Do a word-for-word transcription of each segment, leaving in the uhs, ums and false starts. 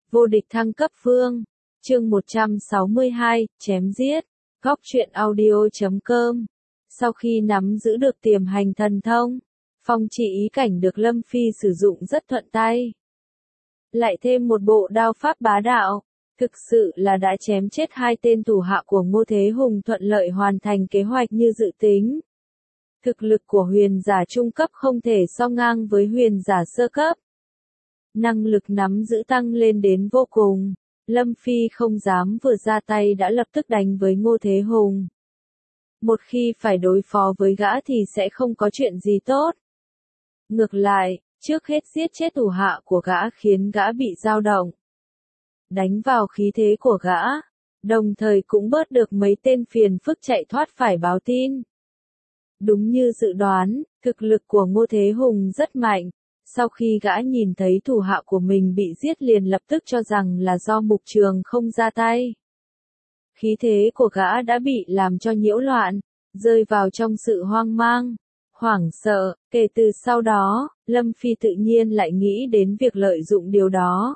Vô địch thăng cấp vương. Chương một trăm sáu mươi hai, chém giết. Góc truyện audio chấm com. Sau khi nắm giữ được tiềm hành thần thông, phong chỉ ý cảnh được Lâm Phi sử dụng rất thuận tay. Lại thêm một bộ đao pháp bá đạo, thực sự là đã chém chết hai tên thủ hạ của Ngô Thế Hùng, thuận lợi hoàn thành kế hoạch như dự tính. Thực lực của huyền giả trung cấp không thể so ngang với huyền giả sơ cấp. Năng lực nắm giữ tăng lên đến vô cùng, Lâm Phi không dám vừa ra tay đã lập tức đánh với Ngô Thế Hùng. Một khi phải đối phó với gã thì sẽ không có chuyện gì tốt. Ngược lại, trước hết giết chết thủ hạ của gã khiến gã bị dao động. Đánh vào khí thế của gã, đồng thời cũng bớt được mấy tên phiền phức chạy thoát phải báo tin. Đúng như dự đoán, thực lực của Ngô Thế Hùng rất mạnh. Sau khi gã nhìn thấy thủ hạ của mình bị giết liền lập tức cho rằng là do Mục Trường không ra tay. Khí thế của gã đã bị làm cho nhiễu loạn, rơi vào trong sự hoang mang, hoảng sợ. Kể từ sau đó, Lâm Phi tự nhiên lại nghĩ đến việc lợi dụng điều đó.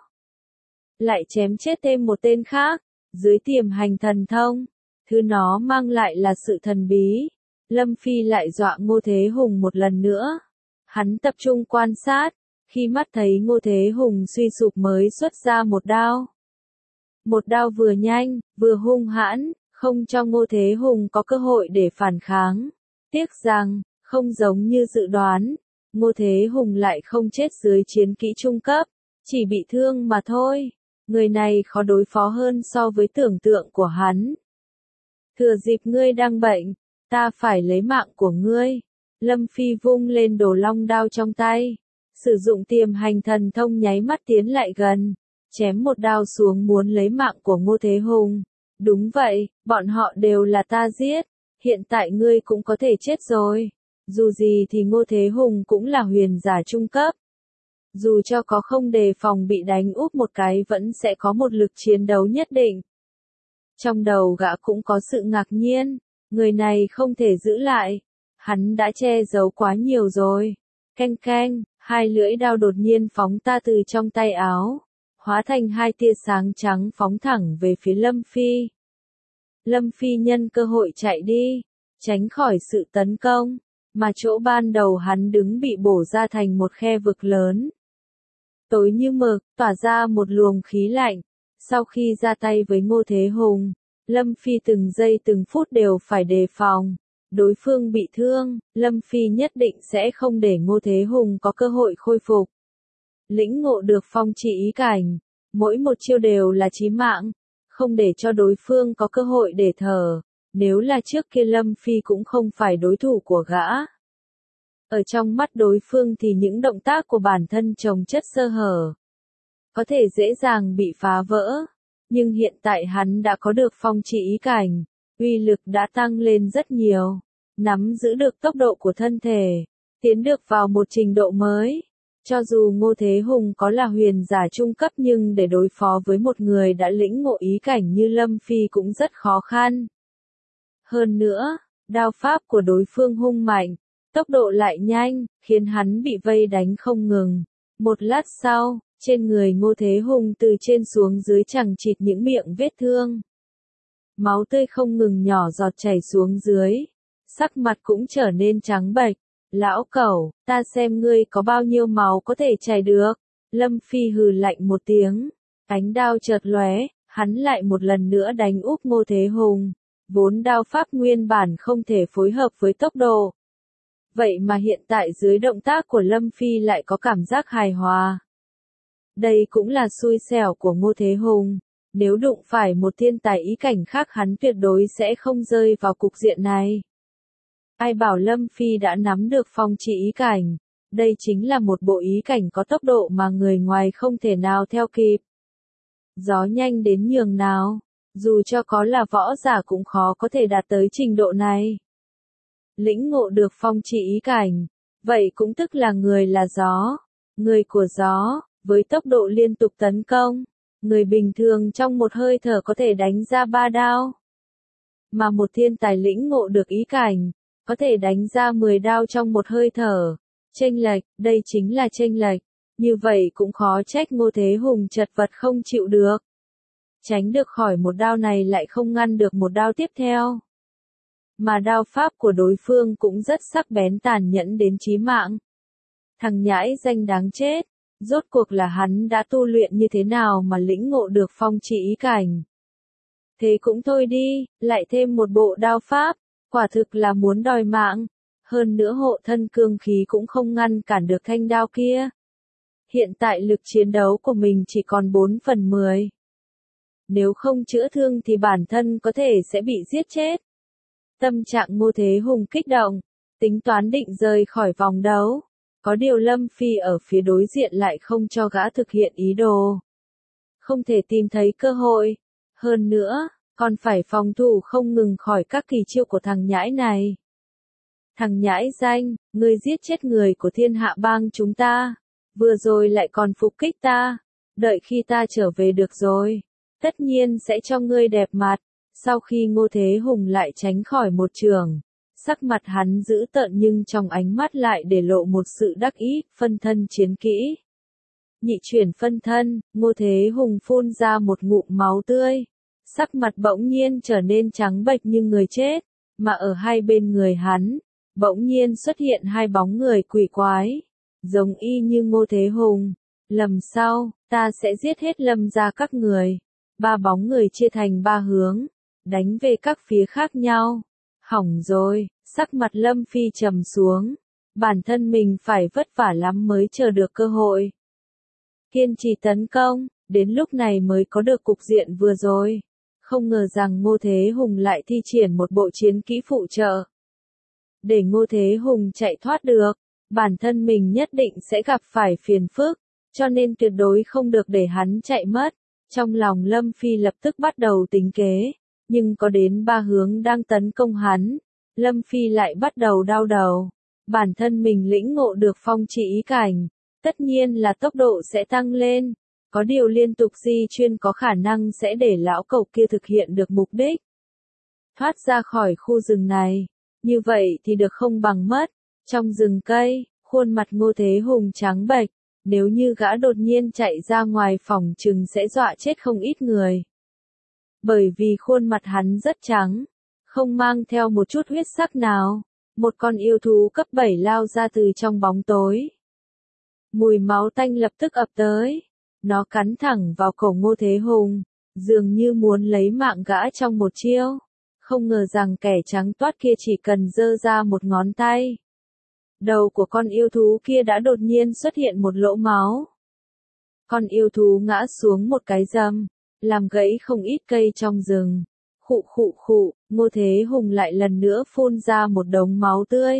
Lại chém chết thêm một tên khác, dưới tiềm hành thần thông. Thứ nó mang lại là sự thần bí. Lâm Phi lại dọa Ngô Thế Hùng một lần nữa. Hắn tập trung quan sát, khi mắt thấy Ngô Thế Hùng suy sụp mới xuất ra một đao. Một đao vừa nhanh, vừa hung hãn, không cho Ngô Thế Hùng có cơ hội để phản kháng. Tiếc rằng, không giống như dự đoán, Ngô Thế Hùng lại không chết dưới chiến kỹ trung cấp, chỉ bị thương mà thôi. Người này khó đối phó hơn so với tưởng tượng của hắn. Thừa dịp ngươi đang bệnh, ta phải lấy mạng của ngươi. Lâm Phi vung lên đồ long đao trong tay, sử dụng tiềm hành thần thông nháy mắt tiến lại gần, chém một đao xuống muốn lấy mạng của Ngô Thế Hùng. Đúng vậy, bọn họ đều là ta giết, hiện tại ngươi cũng có thể chết rồi. Dù gì thì Ngô Thế Hùng cũng là huyền giả trung cấp. Dù cho có không đề phòng bị đánh úp một cái vẫn sẽ có một lực chiến đấu nhất định. Trong đầu gã cũng có sự ngạc nhiên, người này không thể giữ lại. Hắn đã che giấu quá nhiều rồi. Canh canh, hai lưỡi đao đột nhiên phóng ta từ trong tay áo, hóa thành hai tia sáng trắng phóng thẳng về phía Lâm Phi. Lâm Phi nhân cơ hội chạy đi, tránh khỏi sự tấn công, mà chỗ ban đầu hắn đứng bị bổ ra thành một khe vực lớn. Tối như mực, tỏa ra một luồng khí lạnh. Sau khi ra tay với Ngô Thế Hùng, Lâm Phi từng giây từng phút đều phải đề phòng. Đối phương bị thương, Lâm Phi nhất định sẽ không để Ngô Thế Hùng có cơ hội khôi phục. Lĩnh ngộ được phong chỉ ý cảnh, mỗi một chiêu đều là chí mạng, không để cho đối phương có cơ hội để thở. Nếu là trước kia Lâm Phi cũng không phải đối thủ của gã. Ở trong mắt đối phương thì những động tác của bản thân chồng chất sơ hở, có thể dễ dàng bị phá vỡ. Nhưng hiện tại hắn đã có được phong chỉ ý cảnh, uy lực đã tăng lên rất nhiều, nắm giữ được tốc độ của thân thể, tiến được vào một trình độ mới. Cho dù Ngô Thế Hùng có là huyền giả trung cấp nhưng để đối phó với một người đã lĩnh ngộ ý cảnh như Lâm Phi cũng rất khó khăn. Hơn nữa, đao pháp của đối phương hung mạnh, tốc độ lại nhanh, khiến hắn bị vây đánh không ngừng. Một lát sau, trên người Ngô Thế Hùng từ trên xuống dưới chằng chịt những miệng vết thương. Máu tươi không ngừng nhỏ giọt chảy xuống dưới, sắc mặt cũng trở nên trắng bệch. Lão cẩu, ta xem ngươi có bao nhiêu máu có thể chảy được. Lâm Phi hừ lạnh một tiếng, ánh đao chợt lóe, hắn lại một lần nữa đánh úp Ngô Thế Hùng. Vốn đao pháp nguyên bản không thể phối hợp với tốc độ. Vậy mà hiện tại dưới động tác của Lâm Phi lại có cảm giác hài hòa. Đây cũng là xui xẻo của Ngô Thế Hùng. Nếu đụng phải một thiên tài ý cảnh khác hắn tuyệt đối sẽ không rơi vào cục diện này. Ai bảo Lâm Phi đã nắm được phong chỉ ý cảnh. Đây chính là một bộ ý cảnh có tốc độ mà người ngoài không thể nào theo kịp. Gió nhanh đến nhường nào, dù cho có là võ giả cũng khó có thể đạt tới trình độ này. Lĩnh ngộ được phong chỉ ý cảnh, vậy cũng tức là người là gió, người của gió, với tốc độ liên tục tấn công. Người bình thường trong một hơi thở có thể đánh ra ba đao. Mà một thiên tài lĩnh ngộ được ý cảnh, có thể đánh ra mười đao trong một hơi thở. Chênh lệch, đây chính là chênh lệch. Như vậy cũng khó trách Ngô Thế Hùng chật vật không chịu được. Tránh được khỏi một đao này lại không ngăn được một đao tiếp theo. Mà đao pháp của đối phương cũng rất sắc bén tàn nhẫn đến chí mạng. Thằng nhãi danh đáng chết, rốt cuộc là hắn đã tu luyện như thế nào mà lĩnh ngộ được phong trị ý cảnh. Thế cũng thôi đi, lại thêm một bộ đao pháp, quả thực là muốn đòi mạng. Hơn nữa hộ thân cương khí cũng không ngăn cản được thanh đao kia. Hiện tại lực chiến đấu của mình chỉ còn bốn phần mười. Nếu không chữa thương thì bản thân có thể sẽ bị giết chết. Tâm trạng Ngô Thế Hùng kích động, tính toán định rời khỏi vòng đấu. Có điều Lâm Phi ở phía đối diện lại không cho gã thực hiện ý đồ. Không thể tìm thấy cơ hội. Hơn nữa, còn phải phòng thủ không ngừng khỏi các kỳ chiêu của thằng nhãi này. Thằng nhãi danh, ngươi giết chết người của thiên hạ bang chúng ta. Vừa rồi lại còn phục kích ta. Đợi khi ta trở về được rồi. Tất nhiên sẽ cho ngươi đẹp mặt. Sau khi Ngô Thế Hùng lại tránh khỏi một trường. Sắc mặt hắn dữ tợn nhưng trong ánh mắt lại để lộ một sự đắc ý, phân thân chiến kỹ. Nhị chuyển phân thân, Ngô Thế Hùng phun ra một ngụm máu tươi. Sắc mặt bỗng nhiên trở nên trắng bệch như người chết, mà ở hai bên người hắn, bỗng nhiên xuất hiện hai bóng người quỷ quái, giống y như Ngô Thế Hùng. Lầm sau, ta sẽ giết hết Lâm gia các người. Ba bóng người chia thành ba hướng, đánh về các phía khác nhau. Hỏng rồi, sắc mặt Lâm Phi trầm xuống. Bản thân mình phải vất vả lắm mới chờ được cơ hội. Kiên trì tấn công, đến lúc này mới có được cục diện vừa rồi. Không ngờ rằng Ngô Thế Hùng lại thi triển một bộ chiến kỹ phụ trợ. Để Ngô Thế Hùng chạy thoát được, bản thân mình nhất định sẽ gặp phải phiền phức, cho nên tuyệt đối không được để hắn chạy mất. Trong lòng Lâm Phi lập tức bắt đầu tính kế, nhưng có đến ba hướng đang tấn công hắn, Lâm Phi lại bắt đầu đau đầu. Bản thân mình lĩnh ngộ được phong trị ý cảnh, tất nhiên là tốc độ sẽ tăng lên, có điều liên tục di chuyên có khả năng sẽ để lão cẩu kia thực hiện được mục đích. Thoát ra khỏi khu rừng này, như vậy thì được không bằng mất. Trong rừng cây, khuôn mặt Ngô Thế Hùng trắng bệch, nếu như gã đột nhiên chạy ra ngoài phòng chừng sẽ dọa chết không ít người. Bởi vì khuôn mặt hắn rất trắng, không mang theo một chút huyết sắc nào, một con yêu thú cấp bảy lao ra từ trong bóng tối. Mùi máu tanh lập tức ập tới, nó cắn thẳng vào cổ Ngô Thế Hùng, dường như muốn lấy mạng gã trong một chiêu. Không ngờ rằng kẻ trắng toát kia chỉ cần giơ ra một ngón tay. Đầu của con yêu thú kia đã đột nhiên xuất hiện một lỗ máu. Con yêu thú ngã xuống một cái rầm, làm gãy không ít cây trong rừng. Khụ khụ khụ, Ngô Thế Hùng lại lần nữa phun ra một đống máu tươi.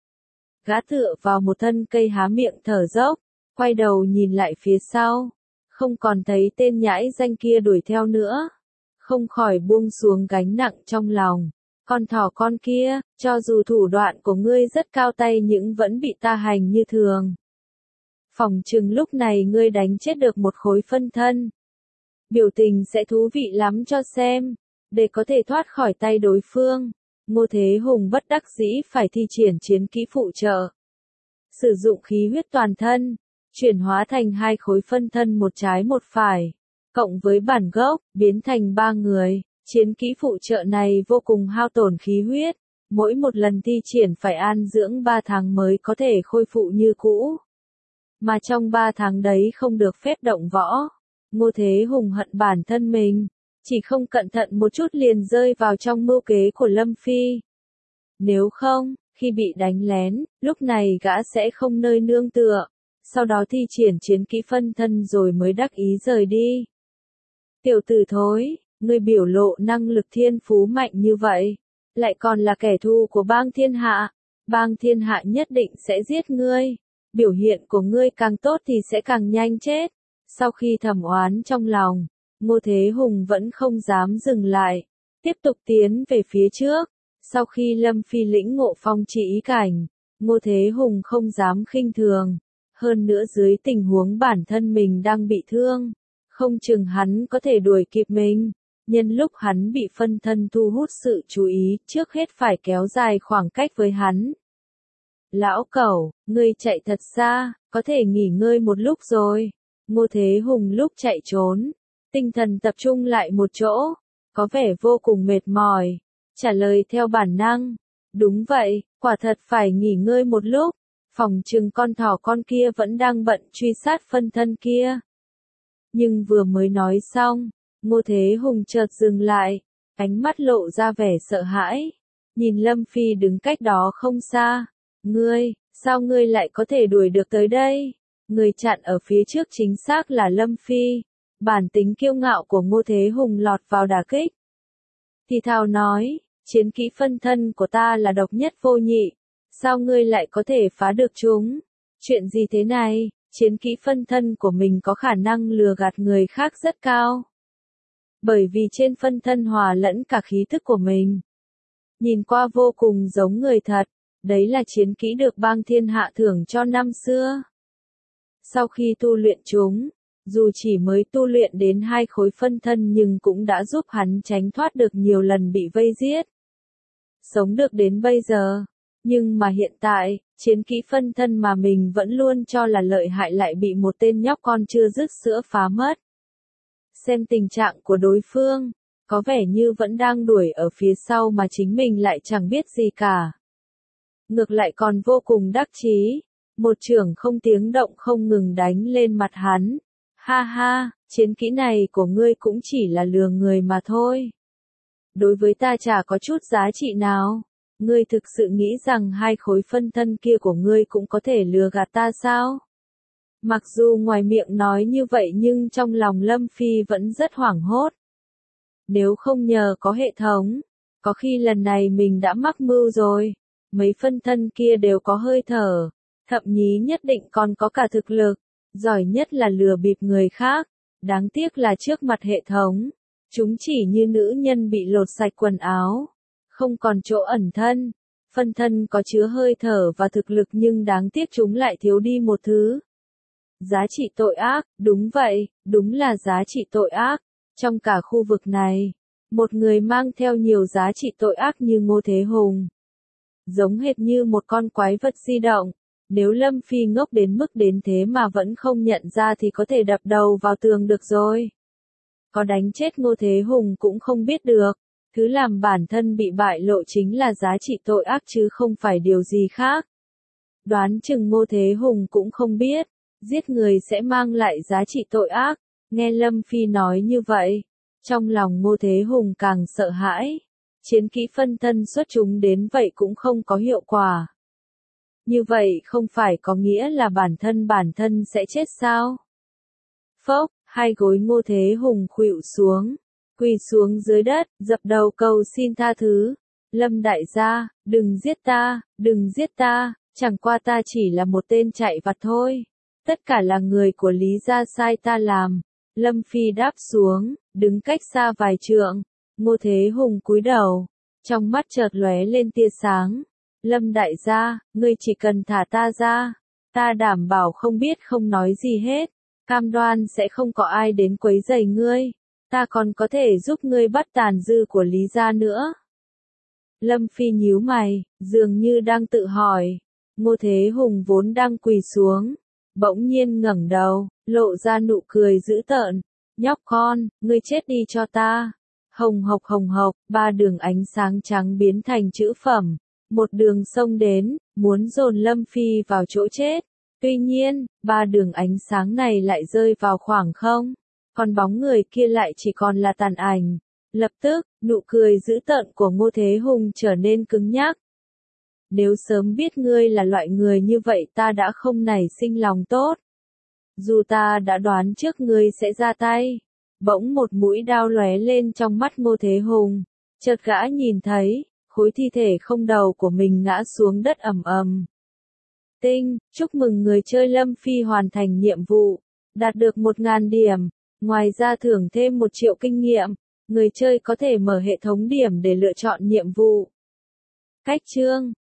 Gã tựa vào một thân cây há miệng thở dốc, quay đầu nhìn lại phía sau. Không còn thấy tên nhãi danh kia đuổi theo nữa. Không khỏi buông xuống gánh nặng trong lòng. Con thỏ con kia, cho dù thủ đoạn của ngươi rất cao tay nhưng vẫn bị ta hành như thường. Phỏng chừng lúc này ngươi đánh chết được một khối phân thân. Biểu tình sẽ thú vị lắm cho xem. Để có thể thoát khỏi tay đối phương, Ngô Thế Hùng bất đắc dĩ phải thi triển chiến kỹ phụ trợ. Sử dụng khí huyết toàn thân, chuyển hóa thành hai khối phân thân một trái một phải, cộng với bản gốc, biến thành ba người. Chiến kỹ phụ trợ này vô cùng hao tổn khí huyết, mỗi một lần thi triển phải an dưỡng ba tháng mới có thể khôi phục như cũ. Mà trong ba tháng đấy không được phép động võ. Ngô Thế Hùng hận bản thân mình, chỉ không cẩn thận một chút liền rơi vào trong mưu kế của Lâm Phi. Nếu không, khi bị đánh lén, lúc này gã sẽ không nơi nương tựa, sau đó thi triển chiến kỹ phân thân rồi mới đắc ý rời đi. Tiểu tử thối, ngươi biểu lộ năng lực thiên phú mạnh như vậy, lại còn là kẻ thù của bang thiên hạ, bang thiên hạ nhất định sẽ giết ngươi, biểu hiện của ngươi càng tốt thì sẽ càng nhanh chết. Sau khi thầm oán trong lòng, Ngô Thế Hùng vẫn không dám dừng lại, tiếp tục tiến về phía trước. Sau khi Lâm Phi lĩnh ngộ phong trị ý cảnh, Ngô Thế Hùng không dám khinh thường, hơn nữa dưới tình huống bản thân mình đang bị thương, không chừng hắn có thể đuổi kịp mình. Nhân lúc hắn bị phân thân thu hút sự chú ý, trước hết phải kéo dài khoảng cách với hắn. Lão cẩu, ngươi chạy thật xa, có thể nghỉ ngơi một lúc rồi. Ngô Thế Hùng lúc chạy trốn, tinh thần tập trung lại một chỗ, có vẻ vô cùng mệt mỏi, trả lời theo bản năng. Đúng vậy, quả thật phải nghỉ ngơi một lúc, phòng chừng con thỏ con kia vẫn đang bận truy sát phân thân kia. Nhưng vừa mới nói xong, Ngô Thế Hùng chợt dừng lại, ánh mắt lộ ra vẻ sợ hãi, nhìn Lâm Phi đứng cách đó không xa. Ngươi, sao ngươi lại có thể đuổi được tới đây? Người chặn ở phía trước chính xác là Lâm Phi. Bản tính kiêu ngạo của Ngô Thế Hùng lọt vào đả kích. Thì thào nói, chiến kỹ phân thân của ta là độc nhất vô nhị. Sao ngươi lại có thể phá được chúng? Chuyện gì thế này? Chiến kỹ phân thân của mình có khả năng lừa gạt người khác rất cao. Bởi vì trên phân thân hòa lẫn cả khí thức của mình. Nhìn qua vô cùng giống người thật. Đấy là chiến kỹ được bang thiên hạ thưởng cho năm xưa. Sau khi tu luyện chúng, dù chỉ mới tu luyện đến hai khối phân thân nhưng cũng đã giúp hắn tránh thoát được nhiều lần bị vây giết. Sống được đến bây giờ. Nhưng mà hiện tại, chiến kỹ phân thân mà mình vẫn luôn cho là lợi hại lại bị một tên nhóc con chưa dứt sữa phá mất. Xem tình trạng của đối phương, có vẻ như vẫn đang đuổi ở phía sau mà chính mình lại chẳng biết gì cả. Ngược lại còn vô cùng đắc chí, một chưởng không tiếng động không ngừng đánh lên mặt hắn. Ha ha, chiến kỹ này của ngươi cũng chỉ là lừa người mà thôi. Đối với ta chả có chút giá trị nào. Ngươi thực sự nghĩ rằng hai khối phân thân kia của ngươi cũng có thể lừa gạt ta sao? Mặc dù ngoài miệng nói như vậy nhưng trong lòng Lâm Phi vẫn rất hoảng hốt. Nếu không nhờ có hệ thống, có khi lần này mình đã mắc mưu rồi. Mấy phân thân kia đều có hơi thở, thậm chí nhất định còn có cả thực lực, giỏi nhất là lừa bịp người khác. Đáng tiếc là trước mặt hệ thống, chúng chỉ như nữ nhân bị lột sạch quần áo, không còn chỗ ẩn thân. Phân thân có chứa hơi thở và thực lực nhưng đáng tiếc chúng lại thiếu đi một thứ. Giá trị tội ác, đúng vậy, đúng là giá trị tội ác. Trong cả khu vực này, một người mang theo nhiều giá trị tội ác như Ngô Thế Hùng. Giống hệt như một con quái vật di động. Nếu Lâm Phi ngốc đến mức đến thế mà vẫn không nhận ra thì có thể đập đầu vào tường được rồi. Có đánh chết Ngô Thế Hùng cũng không biết được. Thứ làm bản thân bị bại lộ chính là giá trị tội ác chứ không phải điều gì khác. Đoán chừng Ngô Thế Hùng cũng không biết, giết người sẽ mang lại giá trị tội ác. Nghe Lâm Phi nói như vậy, trong lòng Ngô Thế Hùng càng sợ hãi. Chiến kỹ phân thân xuất chúng đến vậy cũng không có hiệu quả. Như vậy không phải có nghĩa là bản thân bản thân sẽ chết sao? Phốc, hai gối Ngô Thế Hùng khuỵu xuống, quỳ xuống dưới đất, dập đầu cầu xin tha thứ. Lâm đại gia, đừng giết ta, đừng giết ta, chẳng qua ta chỉ là một tên chạy vặt thôi. Tất cả là người của Lý gia sai ta làm. Lâm Phi đáp xuống, đứng cách xa vài trượng. Ngô Thế Hùng cúi đầu, trong mắt chợt lóe lên tia sáng. Lâm đại gia, ngươi chỉ cần thả ta ra, ta đảm bảo không biết không nói gì hết, cam đoan sẽ không có ai đến quấy rầy ngươi, ta còn có thể giúp ngươi bắt tàn dư của Lý gia nữa. Lâm Phi nhíu mày, dường như đang tự hỏi. Ngô Thế Hùng vốn đang quỳ xuống, bỗng nhiên ngẩng đầu, lộ ra nụ cười dữ tợn. Nhóc con, ngươi chết đi cho ta. Hồng hộc hồng hộc, ba đường ánh sáng trắng biến thành chữ phẩm. Một đường sông đến, muốn dồn Lâm Phi vào chỗ chết. Tuy nhiên, ba đường ánh sáng này lại rơi vào khoảng không. Còn bóng người kia lại chỉ còn là tàn ảnh. Lập tức, nụ cười dữ tợn của Ngô Thế Hùng trở nên cứng nhắc. Nếu sớm biết ngươi là loại người như vậy ta đã không nảy sinh lòng tốt. Dù ta đã đoán trước ngươi sẽ ra tay. Bỗng một mũi đao lóe lên trong mắt Ngô Thế Hùng. Chợt gã nhìn thấy, khối thi thể không đầu của mình ngã xuống đất ầm ầm. Tinh, chúc mừng người chơi Lâm Phi hoàn thành nhiệm vụ. Đạt được một nghìn điểm. Ngoài ra thưởng thêm một triệu kinh nghiệm. Người chơi có thể mở hệ thống điểm để lựa chọn nhiệm vụ. Cách chương